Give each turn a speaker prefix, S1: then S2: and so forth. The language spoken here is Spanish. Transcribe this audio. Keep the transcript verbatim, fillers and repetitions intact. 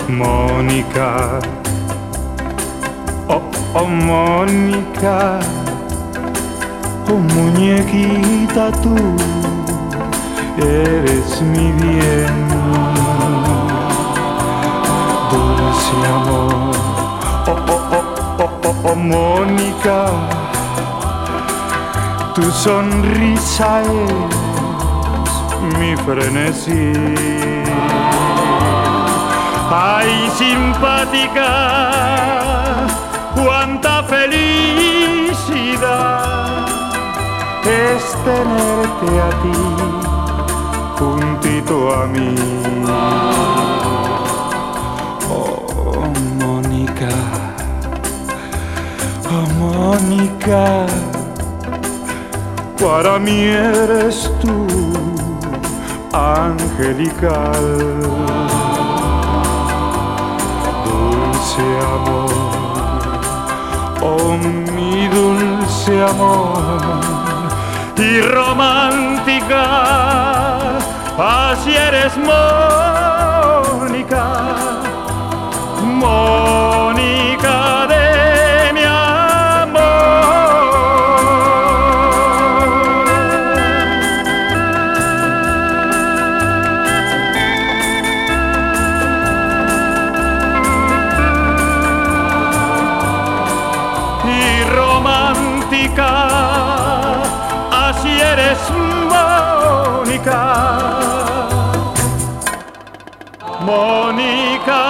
S1: Mónica, oh, oh Mónica, oh muñequita tú, eres mi bien, dulce amor, oh, oh, oh, oh, oh, oh Mónica, tu sonrisa es mi frenesí. Ay, simpática, cuánta felicidad es tenerte a ti juntito a mí. Oh, Mónica, oh, Mónica, para mí eres tú angelical. Dulce amor, oh mi dulce amor, y romántica, así eres Mónica, Mónica de mi así eres Mónica, Mónica.